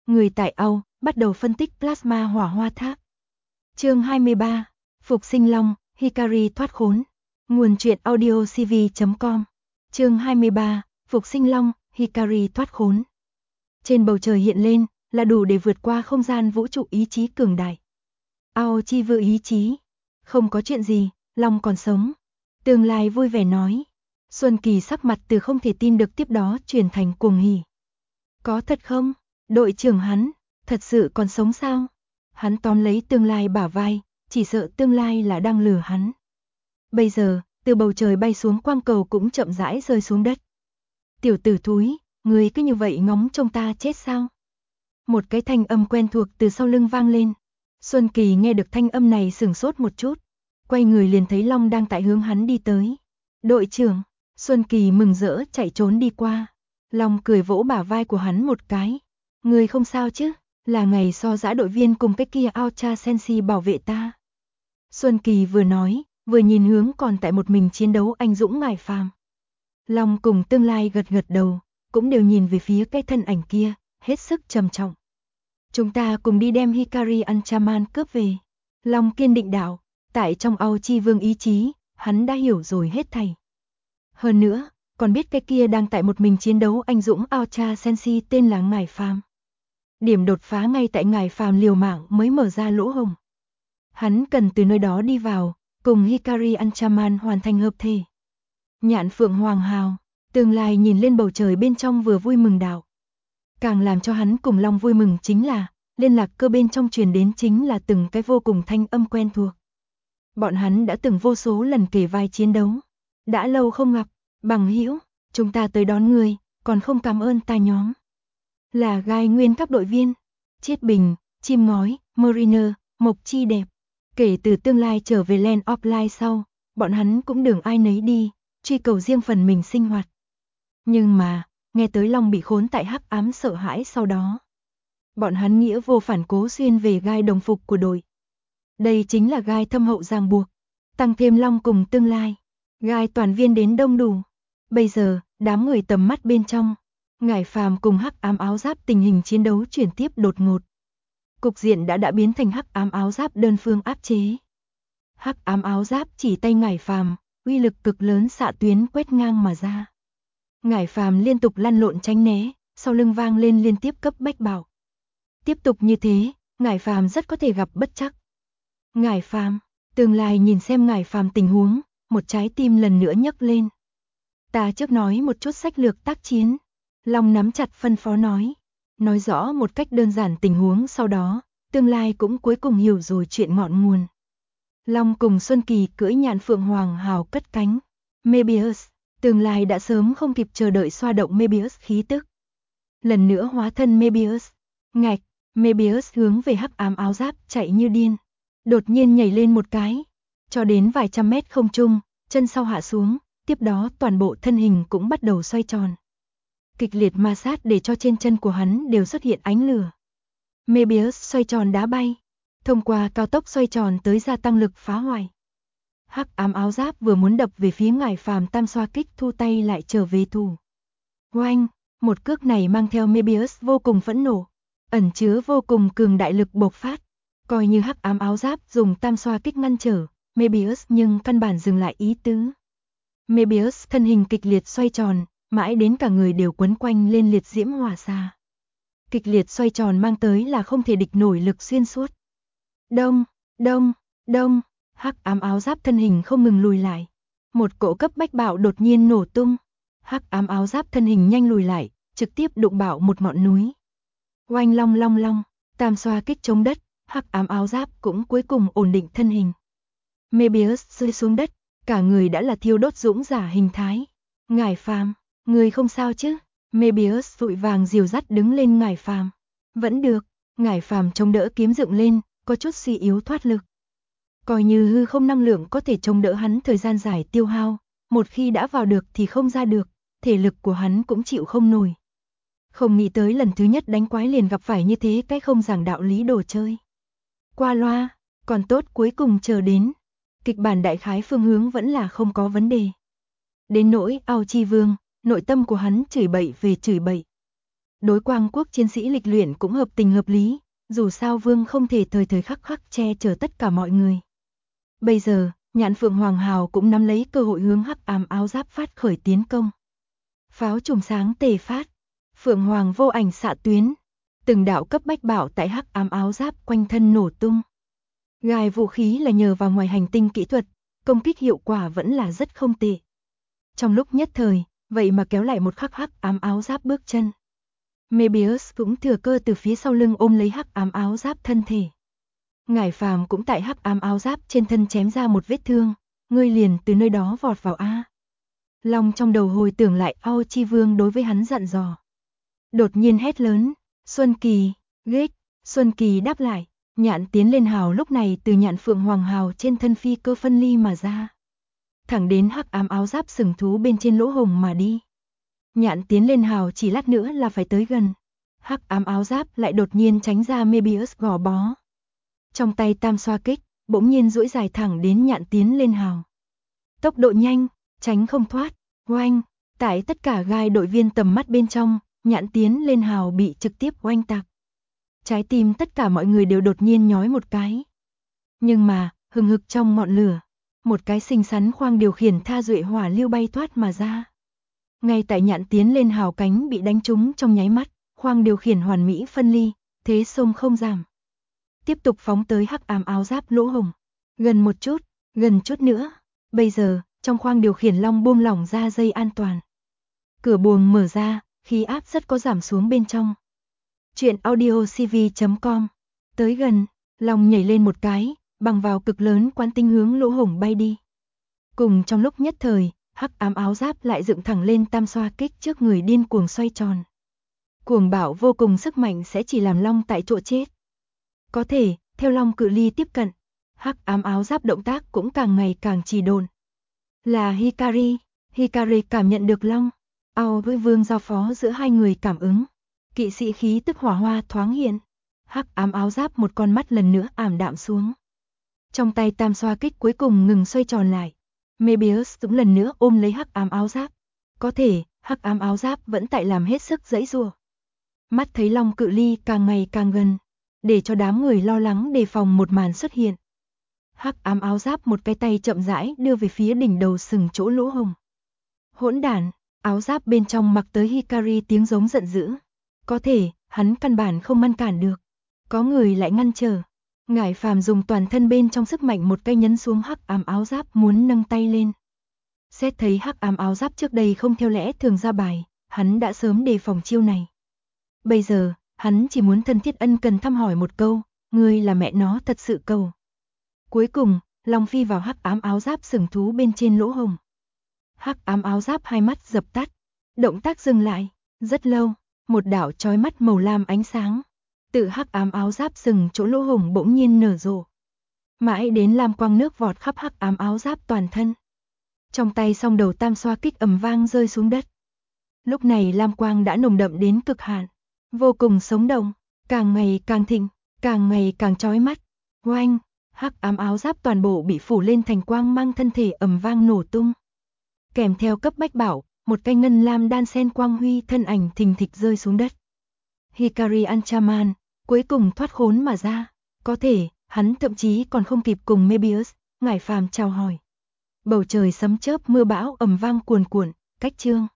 Người tại Âu bắt đầu phân tích plasma hỏa hoa tháp. Chương 23. Phục sinh long, Hikari thoát khốn. Nguồn truyện audio cv.com. Chương 23. Phục sinh long, Hikari thoát khốn. Trên bầu trời hiện lên là đủ để vượt qua không gian vũ trụ ý chí cường đại. Aochi vừa ý chí. Không có chuyện gì, long còn sống. Tương lai vui vẻ nói. Xuân Kỳ sắc mặt từ không thể tin được tiếp đó chuyển thành cuồng hỉ. Có thật không? Đội trưởng hắn, thật sự còn sống sao? Hắn tóm lấy tương lai bả vai, chỉ sợ tương lai là đang lừa hắn. Bây giờ, từ bầu trời bay xuống quang cầu cũng chậm rãi rơi xuống đất. Tiểu tử thúi, ngươi cứ như vậy ngóng trông ta chết sao? Một cái thanh âm quen thuộc từ sau lưng vang lên. Xuân Kỳ nghe được thanh âm này sửng sốt một chút, quay người liền thấy long đang tại hướng hắn đi tới. Đội trưởng, Xuân Kỳ mừng rỡ chạy trốn đi qua. Long cười vỗ bả vai của hắn một cái. Ngươi không sao chứ? Là ngày so giã đội viên cùng cái kia Aocha Senshi bảo vệ ta. Xuân Kỳ vừa nói, vừa nhìn hướng còn tại một mình chiến đấu anh dũng ngải phàm. Long cùng tương lai gật gật đầu, cũng đều nhìn về phía cái thân ảnh kia, hết sức trầm trọng. Chúng ta cùng đi đem Hikari Anchaman cướp về. Long kiên định đạo, tại trong Aochi Vương ý chí, hắn đã hiểu rồi hết thảy. Hơn nữa, còn biết cái kia đang tại một mình chiến đấu anh dũng Aocha Senshi tên là Ngải Phàm. Điểm đột phá ngay tại Ngải Phàm liều mạng mới mở ra lỗ hổng. Hắn cần từ nơi đó đi vào, cùng Hikari Anchaman hoàn thành hợp thể. Nhạn Phượng Hoàng Hào, tương lai nhìn lên bầu trời bên trong vừa vui mừng đạo. Càng làm cho hắn cùng Long vui mừng chính là, liên lạc cơ bên trong truyền đến chính là từng cái vô cùng thanh âm quen thuộc. Bọn hắn đã từng vô số lần kể vai chiến đấu. Đã lâu không gặp, bằng hữu, chúng ta tới đón người, còn không cảm ơn ta nhóm. Là gai nguyên các đội viên, Chiết Bình, Chim Ngói, Mariner, Mộc Chi Đẹp. Kể từ tương lai trở về Land of Light sau, bọn hắn cũng đường ai nấy đi, truy cầu riêng phần mình sinh hoạt. Nhưng mà, nghe tới Long bị khốn tại hắc ám sợ hãi sau đó. Bọn hắn nghĩa vô phản cố xuyên về gai đồng phục của đội. Đây chính là gai thâm hậu ràng buộc, tăng thêm Long cùng tương lai. Gai toàn viên đến đông đủ. Bây giờ, đám người tầm mắt bên trong, Ngải Phàm cùng hắc ám áo giáp tình hình chiến đấu chuyển tiếp đột ngột. Cục diện đã biến thành hắc ám áo giáp đơn phương áp chế. Hắc ám áo giáp chỉ tay Ngải Phàm, uy lực cực lớn xạ tuyến quét ngang mà ra. Ngải Phàm liên tục lăn lộn tránh né, sau lưng vang lên liên tiếp cấp bách bảo. Tiếp tục như thế, Ngải Phàm rất có thể gặp bất trắc. Ngải Phàm, tương lai nhìn xem Ngải Phàm tình huống, một trái tim lần nữa nhấc lên. Ta trước nói một chút sách lược tác chiến. Long nắm chặt phân phó nói rõ một cách đơn giản tình huống, sau đó, tương lai cũng cuối cùng hiểu rồi chuyện ngọn nguồn. Long cùng Xuân Kỳ cưỡi Nhạn Phượng Hoàng Hào cất cánh. Mebius, tương lai đã sớm không kịp chờ đợi xoa động Mebius khí tức. Lần nữa hóa thân Mebius. Ngạch, Mebius hướng về hắc ám áo giáp chạy như điên. Đột nhiên nhảy lên một cái, cho đến vài trăm mét không trung, chân sau hạ xuống, tiếp đó toàn bộ thân hình cũng bắt đầu xoay tròn. Kịch liệt ma sát để cho trên chân của hắn đều xuất hiện ánh lửa. Mebius xoay tròn đá bay, thông qua cao tốc xoay tròn tới gia tăng lực phá hoại. Hắc ám áo giáp vừa muốn đập về phía Ngải Phàm tam xoa kích thu tay lại trở về thủ. Oanh, một cước này mang theo Mebius vô cùng phẫn nộ, ẩn chứa vô cùng cường đại lực bộc phát. Coi như hắc ám áo giáp dùng tam xoa kích ngăn trở Mebius nhưng căn bản dừng lại ý tứ. Mebius thân hình kịch liệt xoay tròn, mãi đến cả người đều quấn quanh lên liệt diễm hỏa xa. Kịch liệt xoay tròn mang tới là không thể địch nổi lực xuyên suốt. Đông, đông, đông, hắc ám áo giáp thân hình không ngừng lùi lại. Một cỗ cấp bách bạo đột nhiên nổ tung. Hắc ám áo giáp thân hình nhanh lùi lại, trực tiếp đụng bạo một ngọn núi. Oanh long long long, tam xoa kích chống đất, hắc ám áo giáp cũng cuối cùng ổn định thân hình. Mebius rơi xuống đất, cả người đã là thiêu đốt dũng giả hình thái. Ngải Phàm, người không sao chứ? Mebius vội vàng dìu dắt đứng lên Ngải Phàm. Vẫn được, Ngải Phàm chống đỡ kiếm dựng lên, có chút suy yếu thoát lực. Coi như hư không năng lượng có thể chống đỡ hắn thời gian dài tiêu hao, một khi đã vào được thì không ra được, thể lực của hắn cũng chịu không nổi. Không nghĩ tới lần thứ nhất đánh quái liền gặp phải như thế cái không giảng đạo lý đồ chơi. Qua loa, còn tốt cuối cùng chờ đến. Kịch bản đại khái phương hướng vẫn là không có vấn đề. Đến nỗi Aochi Vương, nội tâm của hắn chửi bậy về chửi bậy. đối quang quốc chiến sĩ lịch luyện cũng hợp tình hợp lý, dù sao vương không thể thời thời khắc khắc che chở tất cả mọi người. Bây giờ, Nhạn Phượng Hoàng Hào cũng nắm lấy cơ hội hướng hắc ám áo giáp phát khởi tiến công. Pháo trùm sáng tề phát, Phượng Hoàng vô ảnh xạ tuyến, từng đạo cấp bách bảo tại hắc ám áo giáp quanh thân nổ tung. Gài vũ khí là nhờ vào ngoài hành tinh kỹ thuật, công kích hiệu quả vẫn là rất không tệ. Trong lúc nhất thời, vậy mà kéo lại một khắc hắc ám áo giáp bước chân. Mebius cũng thừa cơ từ phía sau lưng ôm lấy hắc ám áo giáp thân thể. Ngải Phàm cũng tại hắc ám áo giáp trên thân chém ra một vết thương, ngươi liền từ nơi đó vọt vào a. Long trong đầu hồi tưởng lại Ao Chi Vương đối với hắn dặn dò. Đột nhiên hét lớn, Xuân Kỳ, ghét, Xuân Kỳ đáp lại, Nhạn tiến lên hào lúc này từ Nhạn Phượng Hoàng hào trên thân phi cơ phân ly mà ra. Thẳng đến hắc ám áo giáp sừng thú bên trên lỗ hồng mà đi. Nhạn tiến lên hào chỉ lát nữa là phải tới gần. Hắc ám áo giáp lại đột nhiên tránh ra Mebius gò bó. Trong tay tam xoa kích, bỗng nhiên duỗi dài thẳng đến Nhạn tiến lên hào. Tốc độ nhanh, tránh không thoát, oanh, tại tất cả gai đội viên tầm mắt bên trong, Nhạn tiến lên hào bị trực tiếp oanh tạc. Trái tim tất cả mọi người đều đột nhiên nhói một cái. Nhưng mà, hừng hực trong ngọn lửa, một cái xinh xắn khoang điều khiển tha duệ hỏa lưu bay thoát mà ra. Ngay tại Nhạn tiến lên hào cánh bị đánh trúng trong nháy mắt, khoang điều khiển hoàn mỹ phân ly, thế xông không giảm. Tiếp tục phóng tới hắc ám áo giáp lỗ hồng. Gần chút nữa. Bây giờ, trong khoang điều khiển long buông lỏng ra dây an toàn. Cửa buồng mở ra, khí áp rất có giảm xuống bên trong. Chuyện audiocv.com. Tới gần, long nhảy lên một cái, bằng vào cực lớn quán tinh hướng lỗ hổng bay đi. Cùng trong lúc nhất thời, hắc ám áo giáp lại dựng thẳng lên tam xoa kích trước người điên cuồng xoay tròn. Cuồng bạo vô cùng sức mạnh sẽ chỉ làm long tại chỗ chết. Có thể, theo long cự ly tiếp cận, hắc ám áo giáp động tác cũng càng ngày càng trì độn. Là Hikari. Hikari cảm nhận được long. Ao với vương giao phó giữa hai người cảm ứng. Kỵ sĩ khí tức hỏa hoa thoáng hiện. Hắc ám áo giáp một con mắt lần nữa ảm đạm xuống. Trong tay tam xoa kích cuối cùng ngừng xoay tròn lại. Mebius cũng lần nữa ôm lấy hắc ám áo giáp. Có thể, hắc ám áo giáp vẫn tại làm hết sức giãy giụa. Mắt thấy long cự ly càng ngày càng gần, để cho đám người lo lắng đề phòng một màn xuất hiện. Hắc ám áo giáp một cái tay chậm rãi đưa về phía đỉnh đầu sừng chỗ lỗ hồng. Hỗn đản, áo giáp bên trong mặc tới Hikari tiếng giống giận dữ. Có thể, hắn căn bản không ngăn cản được. Có người lại ngăn trở. Ngải Phàm dùng toàn thân bên trong sức mạnh một cái nhấn xuống hắc ám áo giáp muốn nâng tay lên. Xét thấy hắc ám áo giáp trước đây không theo lẽ thường ra bài, hắn đã sớm đề phòng chiêu này. Bây giờ, hắn chỉ muốn thân thiết ân cần thăm hỏi một câu, ngươi là mẹ nó thật sự cầu. Cuối cùng, long phi vào hắc ám áo giáp sừng thú bên trên lỗ hồng. Hắc ám áo giáp hai mắt dập tắt, động tác dừng lại, rất lâu, một đạo chói mắt màu lam ánh sáng, tự hắc ám áo giáp sừng chỗ lỗ hồng bỗng nhiên nở rộ. Mãi đến lam quang nước vọt khắp hắc ám áo giáp toàn thân. Trong tay song đầu tam xoa kích ầm vang rơi xuống đất. Lúc này lam quang đã nồng đậm đến cực hạn, vô cùng sống động, càng ngày càng thịnh, càng ngày càng chói mắt. Oanh, hắc ám áo giáp toàn bộ bị phủ lên thành quang mang thân thể ầm vang nổ tung. Kèm theo cấp bách bảo, một cái ngân lam đan sen quang huy thân ảnh thình thịch rơi xuống đất. Hikari Anchaman cuối cùng thoát khốn mà ra, có thể, hắn thậm chí còn không kịp cùng Mebius, Ngải Phàm chào hỏi. Bầu trời sấm chớp mưa bão ầm vang cuồn cuộn, cách chương